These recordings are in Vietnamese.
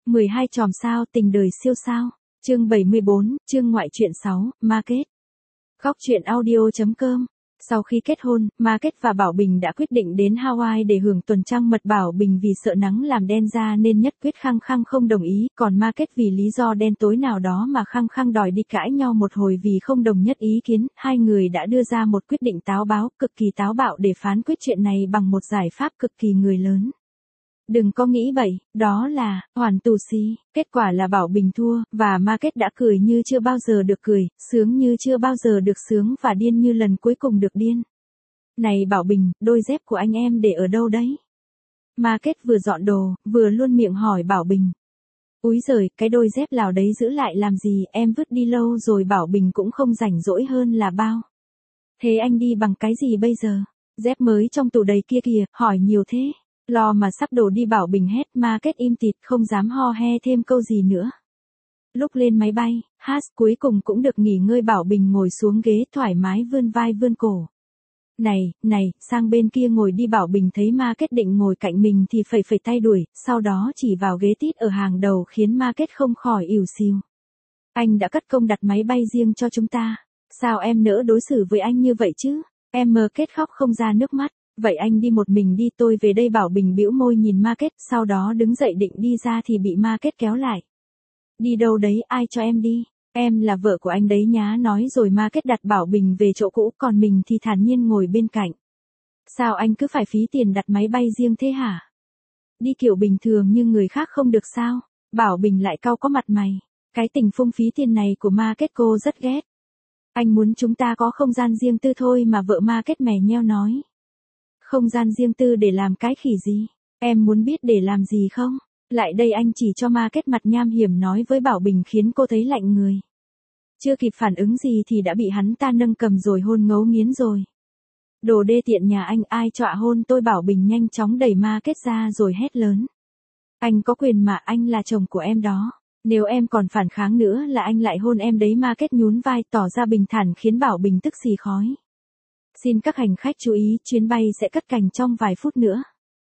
12 chòm sao tình đời siêu sao. Chương 74, chương ngoại truyện 6, Market. Góc truyện audio.com. Sau khi kết hôn, Market và Bảo Bình đã quyết định đến Hawaii để hưởng tuần trăng mật. Bảo Bình vì sợ nắng làm đen da nên nhất quyết khăng khăng không đồng ý, còn Market vì lý do đen tối nào đó mà khăng khăng đòi đi cãi nhau một hồi vì không đồng nhất ý kiến. Hai người đã đưa ra một quyết định táo bạo, cực kỳ táo bạo để phán quyết chuyện này bằng một giải pháp cực kỳ người lớn. Đừng có nghĩ bậy, đó là hoàn tù xí. Kết quả là Bảo Bình thua, và Market đã cười như chưa bao giờ được cười, sướng như chưa bao giờ được sướng và điên như lần cuối cùng được điên. Này Bảo Bình, đôi dép của anh em để ở đâu đấy? Market vừa dọn đồ, vừa luôn miệng hỏi Bảo Bình. Úi giời, cái đôi dép lào đấy giữ lại làm gì, em vứt đi lâu rồi. Bảo Bình cũng không rảnh rỗi hơn là bao. Thế anh đi bằng cái gì bây giờ? Dép mới trong tủ đầy kia kìa, hỏi nhiều thế. Lo mà sắp đổ đi. Bảo Bình hét. Market im tịt không dám ho he thêm câu gì nữa. Lúc lên máy bay, cuối cùng cũng được nghỉ ngơi. Bảo Bình ngồi xuống ghế thoải mái vươn vai vươn cổ. Này, sang bên kia ngồi đi. Bảo Bình thấy Market định ngồi cạnh mình thì phẩy tay đuổi, sau đó chỉ vào ghế tít ở hàng đầu khiến Market không khỏi ỉu xìu. Anh đã cất công đặt máy bay riêng cho chúng ta. Sao em nỡ đối xử với anh như vậy chứ? Em Market khóc không ra nước mắt. Vậy anh đi một mình đi, tôi về đây. Bảo Bình bĩu môi nhìn Market, sau đó đứng dậy định đi ra thì bị Market kéo lại. Đi đâu đấy, ai cho em đi? Em là vợ của anh đấy nhá. Nói rồi Market đặt Bảo Bình về chỗ cũ, còn mình thì thản nhiên ngồi bên cạnh. Sao anh cứ phải phí tiền đặt máy bay riêng thế hả? Đi kiểu bình thường như người khác không được sao? Bảo Bình lại cau có mặt mày. Cái tình phung phí tiền này của Market cô rất ghét. Anh muốn chúng ta có không gian riêng tư thôi mà. Vợ Market mè nheo nói. Không gian riêng tư để làm cái khỉ gì? Em muốn biết để làm gì không? Lại đây anh chỉ cho. Market mặt nham hiểm nói với Bảo Bình khiến cô thấy lạnh người. Chưa kịp phản ứng gì thì đã bị hắn ta nâng cầm rồi hôn ngấu nghiến rồi. Đồ đê tiện nhà anh, ai chọa hôn tôi? Bảo Bình nhanh chóng đẩy Market ra rồi hét lớn. Anh có quyền mà, anh là chồng của em đó. Nếu em còn phản kháng nữa là anh lại hôn em đấy. Market nhún vai tỏ ra bình thản khiến Bảo Bình tức xì khói. Xin các hành khách chú ý, chuyến bay sẽ cất cánh trong vài phút nữa.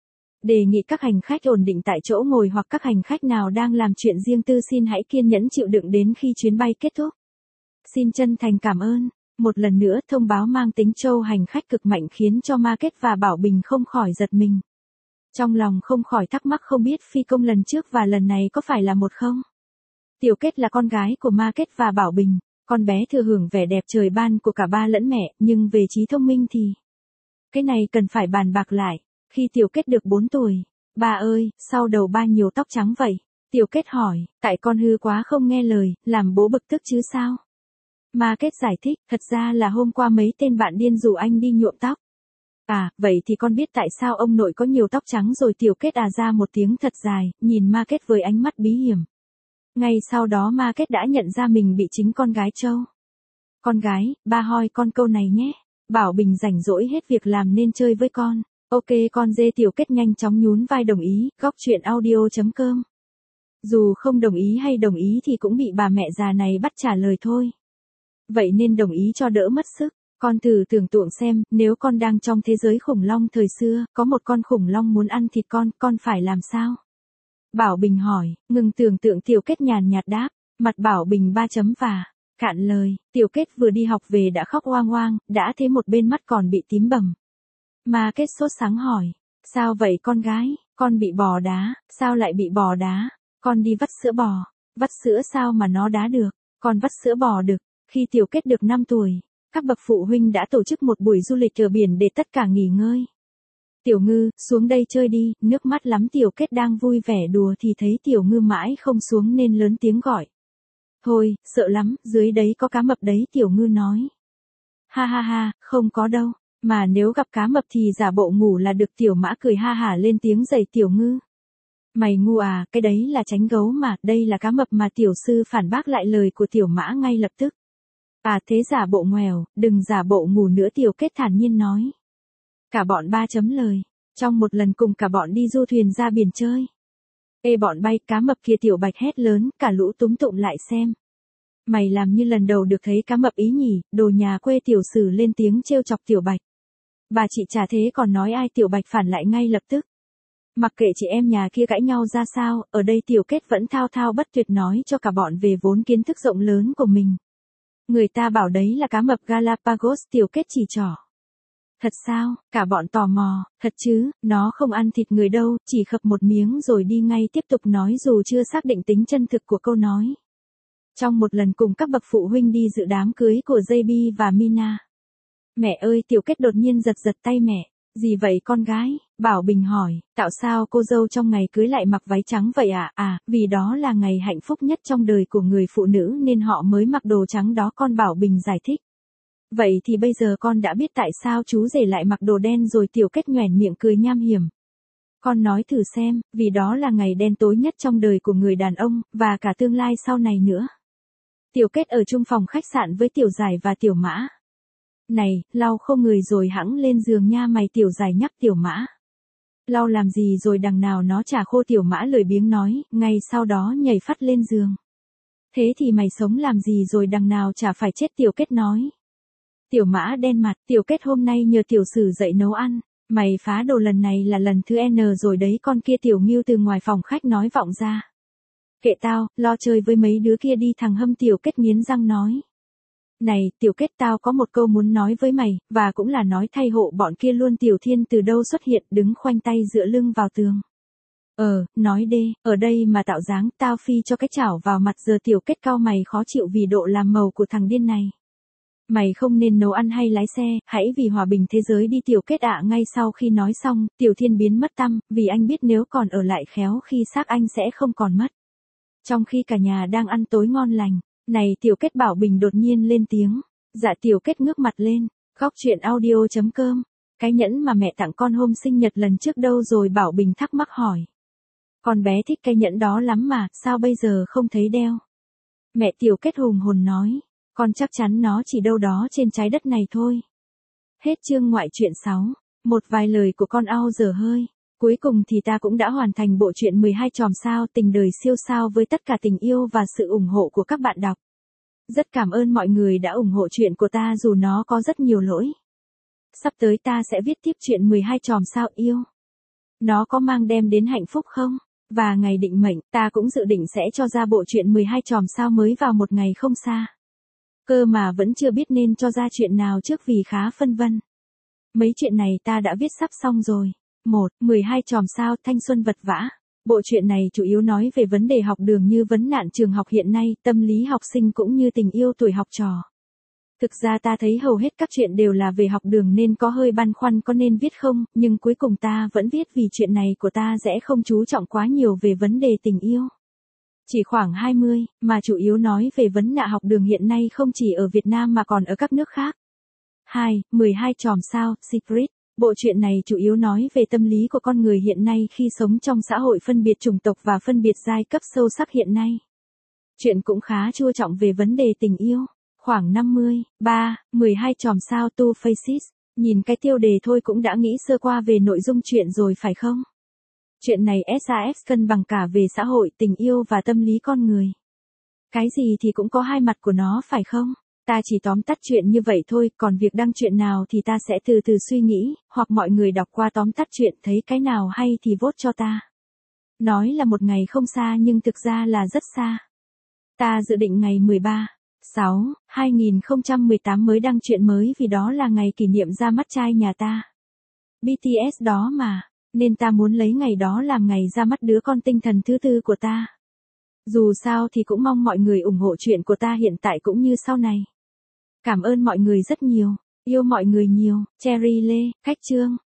Đề nghị các hành khách ổn định tại chỗ ngồi, hoặc các hành khách nào đang làm chuyện riêng tư xin hãy kiên nhẫn chịu đựng đến khi chuyến bay kết thúc. Xin chân thành cảm ơn. Một lần nữa thông báo mang tính trâu hành khách cực mạnh khiến cho Market và Bảo Bình không khỏi giật mình. Trong lòng không khỏi thắc mắc không biết phi công lần trước và lần này có phải là một không? Tiểu Kết là con gái của Market và Bảo Bình. Con bé thừa hưởng vẻ đẹp trời ban của cả ba lẫn mẹ, nhưng về trí thông minh thì... Cái này cần phải bàn bạc lại. Khi Tiểu Kết được 4 tuổi, ba ơi, sao đầu ba nhiều tóc trắng vậy? Tiểu Kết hỏi, tại con hư quá không nghe lời, làm bố bực tức chứ sao? Market giải thích, thật ra là hôm qua mấy tên bạn điên rủ anh đi nhuộm tóc. À, vậy thì con biết tại sao ông nội có nhiều tóc trắng rồi. Tiểu Kết ra một tiếng thật dài, nhìn Market với ánh mắt bí hiểm. Ngay sau đó Market đã nhận ra mình bị chính con gái trâu. Con gái, ba hoi con câu này nhé. Bảo Bình rảnh rỗi hết việc làm nên chơi với con. Ok con dê. Tiểu Kết nhanh chóng nhún vai đồng ý. Góc truyện audio.com. Dù không đồng ý hay đồng ý thì cũng bị bà mẹ già này bắt trả lời thôi. Vậy nên đồng ý cho đỡ mất sức. Con thử tưởng tượng xem, nếu con đang trong thế giới khủng long thời xưa, có một con khủng long muốn ăn thịt con phải làm sao? Bảo Bình hỏi. Ngừng tưởng tượng. Tiểu Kết nhàn nhạt đáp. Mặt Bảo Bình 3 chấm và cạn lời. Tiểu Kết vừa đi học về đã khóc oang oang, đã thế một bên mắt còn bị tím bầm. Market sốt sáng hỏi. Sao vậy con gái? Con bị bò đá. Sao lại bị bò đá? Con đi vắt sữa bò. Vắt sữa sao mà nó đá được? Con vắt sữa bò được. Khi Tiểu Kết được 5 tuổi, các bậc phụ huynh đã tổ chức một buổi du lịch ở biển để tất cả nghỉ ngơi. Tiểu Ngư, xuống đây chơi đi. Nước mắt lắm. Tiểu Kết đang vui vẻ đùa thì thấy Tiểu Ngư mãi không xuống nên lớn tiếng gọi. Thôi, sợ lắm, dưới đấy có cá mập đấy. Tiểu Ngư nói. Ha ha ha, không có đâu. Mà nếu gặp cá mập thì giả bộ ngủ là được. Tiểu Mã cười ha hả lên tiếng giày Tiểu Ngư. Mày ngu à, cái đấy là tránh gấu mà, đây là cá mập mà. Tiểu Sư phản bác lại lời của Tiểu Mã ngay lập tức. À thế giả bộ ngoèo, đừng giả bộ ngủ nữa. Tiểu Kết thản nhiên nói. Cả bọn 3 chấm lời. Trong một lần cùng cả bọn đi du thuyền ra biển chơi. Ê bọn bay, cá mập kia. Tiểu Bạch hét lớn, cả lũ túm tụm lại xem. Mày làm như lần đầu được thấy cá mập ý nhỉ, đồ nhà quê. Tiểu Sử lên tiếng trêu chọc Tiểu Bạch. Bà chị chả thế còn nói ai. Tiểu Bạch phản lại ngay lập tức. Mặc kệ chị em nhà kia cãi nhau ra sao, ở đây Tiểu Kết vẫn thao thao bất tuyệt nói cho cả bọn về vốn kiến thức rộng lớn của mình. Người ta bảo đấy là cá mập Galapagos, Tiểu Kết chỉ trỏ. Thật sao? Cả bọn tò mò, thật chứ, nó không ăn thịt người đâu, chỉ khập một miếng rồi đi ngay tiếp tục nói dù chưa xác định tính chân thực của câu nói. Trong một lần cùng các bậc phụ huynh đi dự đám cưới của JB và Mina. Mẹ ơi, Tiểu Kết đột nhiên giật giật tay mẹ. Gì vậy con gái? Bảo Bình hỏi, tạo sao cô dâu trong ngày cưới lại mặc váy trắng vậy ạ? Vì đó là ngày hạnh phúc nhất trong đời của người phụ nữ nên họ mới mặc đồ trắng đó, con Bảo Bình giải thích. Vậy thì bây giờ con đã biết tại sao chú rể lại mặc đồ đen rồi. Tiểu Kết nhoẻn miệng cười nham hiểm. Con nói thử xem, vì đó là ngày đen tối nhất trong đời của người đàn ông, và cả tương lai sau này nữa. Tiểu Kết ở chung phòng khách sạn với Tiểu Giải và Tiểu Mã. Này, lau khô người rồi hẵng lên giường nha mày, Tiểu Giải nhắc Tiểu Mã. Lau làm gì rồi đằng nào nó chả khô, Tiểu Mã lười biếng nói, ngay sau đó nhảy phắt lên giường. Thế thì mày sống làm gì rồi đằng nào chả phải chết, Tiểu Kết nói. Tiểu Mã đen mặt, Tiểu Kết hôm nay nhờ Tiểu Sử dậy nấu ăn. Mày phá đồ lần này là lần thứ N rồi đấy, con kia Tiểu Ngưu từ ngoài phòng khách nói vọng ra. Kệ tao, lo chơi với mấy đứa kia đi, thằng Hâm, Tiểu Kết nghiến răng nói. Này, Tiểu Kết, tao có một câu muốn nói với mày, và cũng là nói thay hộ bọn kia luôn. Tiểu Thiên từ đâu xuất hiện, đứng khoanh tay dựa lưng vào tường. Nói đê, ở đây mà tạo dáng, tao phi cho cái chảo vào mặt. Giờ Tiểu Kết cau mày khó chịu vì độ làm màu của thằng điên này. Mày không nên nấu ăn hay lái xe, hãy vì hòa bình thế giới đi, Tiểu Kết ạ. Ngay sau khi nói xong, Tiểu Thiên biến mất tăm, vì anh biết nếu còn ở lại khéo khi xác anh sẽ không còn mất. Trong khi cả nhà đang ăn tối ngon lành, này Tiểu Kết, Bảo Bình đột nhiên lên tiếng. Dạ. Tiểu Kết ngước mặt lên, Góc truyện audio.com. Cái nhẫn mà mẹ tặng con hôm sinh nhật lần trước đâu rồi? Bảo Bình thắc mắc hỏi. Con bé thích cái nhẫn đó lắm mà, sao bây giờ không thấy đeo? Mẹ Tiểu Kết hùng hồn nói. Con chắc chắn nó chỉ đâu đó trên trái đất này thôi. Hết chương ngoại truyện 6. Một vài lời của con ao dở hơi. Cuối cùng thì ta cũng đã hoàn thành bộ truyện 12 chòm sao tình đời siêu sao với tất cả tình yêu và sự ủng hộ của các bạn đọc. Rất cảm ơn mọi người đã ủng hộ truyện của ta dù nó có rất nhiều lỗi. Sắp tới ta sẽ viết tiếp truyện 12 chòm sao yêu. Nó có mang đem đến hạnh phúc không? Và ngày định mệnh, ta cũng dự định sẽ cho ra bộ truyện 12 chòm sao mới vào một ngày không xa. Cơ mà vẫn chưa biết nên cho ra chuyện nào trước vì khá phân vân. Mấy chuyện này ta đã viết sắp xong rồi. 12 chòm sao thanh xuân vật vã. Bộ truyện này chủ yếu nói về vấn đề học đường như vấn nạn trường học hiện nay, tâm lý học sinh cũng như tình yêu tuổi học trò. Thực ra ta thấy hầu hết các chuyện đều là về học đường nên có hơi băn khoăn có nên viết không, nhưng cuối cùng ta vẫn viết vì chuyện này của ta sẽ không chú trọng quá nhiều về vấn đề tình yêu. Chỉ khoảng 20, mà chủ yếu nói về vấn nạn học đường hiện nay không chỉ ở Việt Nam mà còn ở các nước khác. 12 chòm sao, Secret. Bộ truyện này chủ yếu nói về tâm lý của con người hiện nay khi sống trong xã hội phân biệt chủng tộc và phân biệt giai cấp sâu sắc hiện nay. Chuyện cũng khá chua trọng về vấn đề tình yêu. Khoảng 12 chòm sao Two Faces. Nhìn cái tiêu đề thôi cũng đã nghĩ sơ qua về nội dung chuyện rồi phải không? Chuyện này SAS cân bằng cả về xã hội, tình yêu và tâm lý con người. Cái gì thì cũng có hai mặt của nó phải không? Ta chỉ tóm tắt chuyện như vậy thôi, còn việc đăng chuyện nào thì ta sẽ từ từ suy nghĩ, hoặc mọi người đọc qua tóm tắt chuyện thấy cái nào hay thì vote cho ta. Nói là một ngày không xa nhưng thực ra là rất xa. Ta dự định ngày 13/6/2018 mới đăng chuyện mới vì đó là ngày kỷ niệm ra mắt trai nhà ta. BTS đó mà, nên ta muốn lấy ngày đó làm ngày ra mắt đứa con tinh thần thứ tư của ta. Dù sao thì cũng mong mọi người ủng hộ chuyện của ta hiện tại cũng như sau này. Cảm ơn mọi người rất nhiều, yêu mọi người nhiều. Cherry Lê, Khách Trương.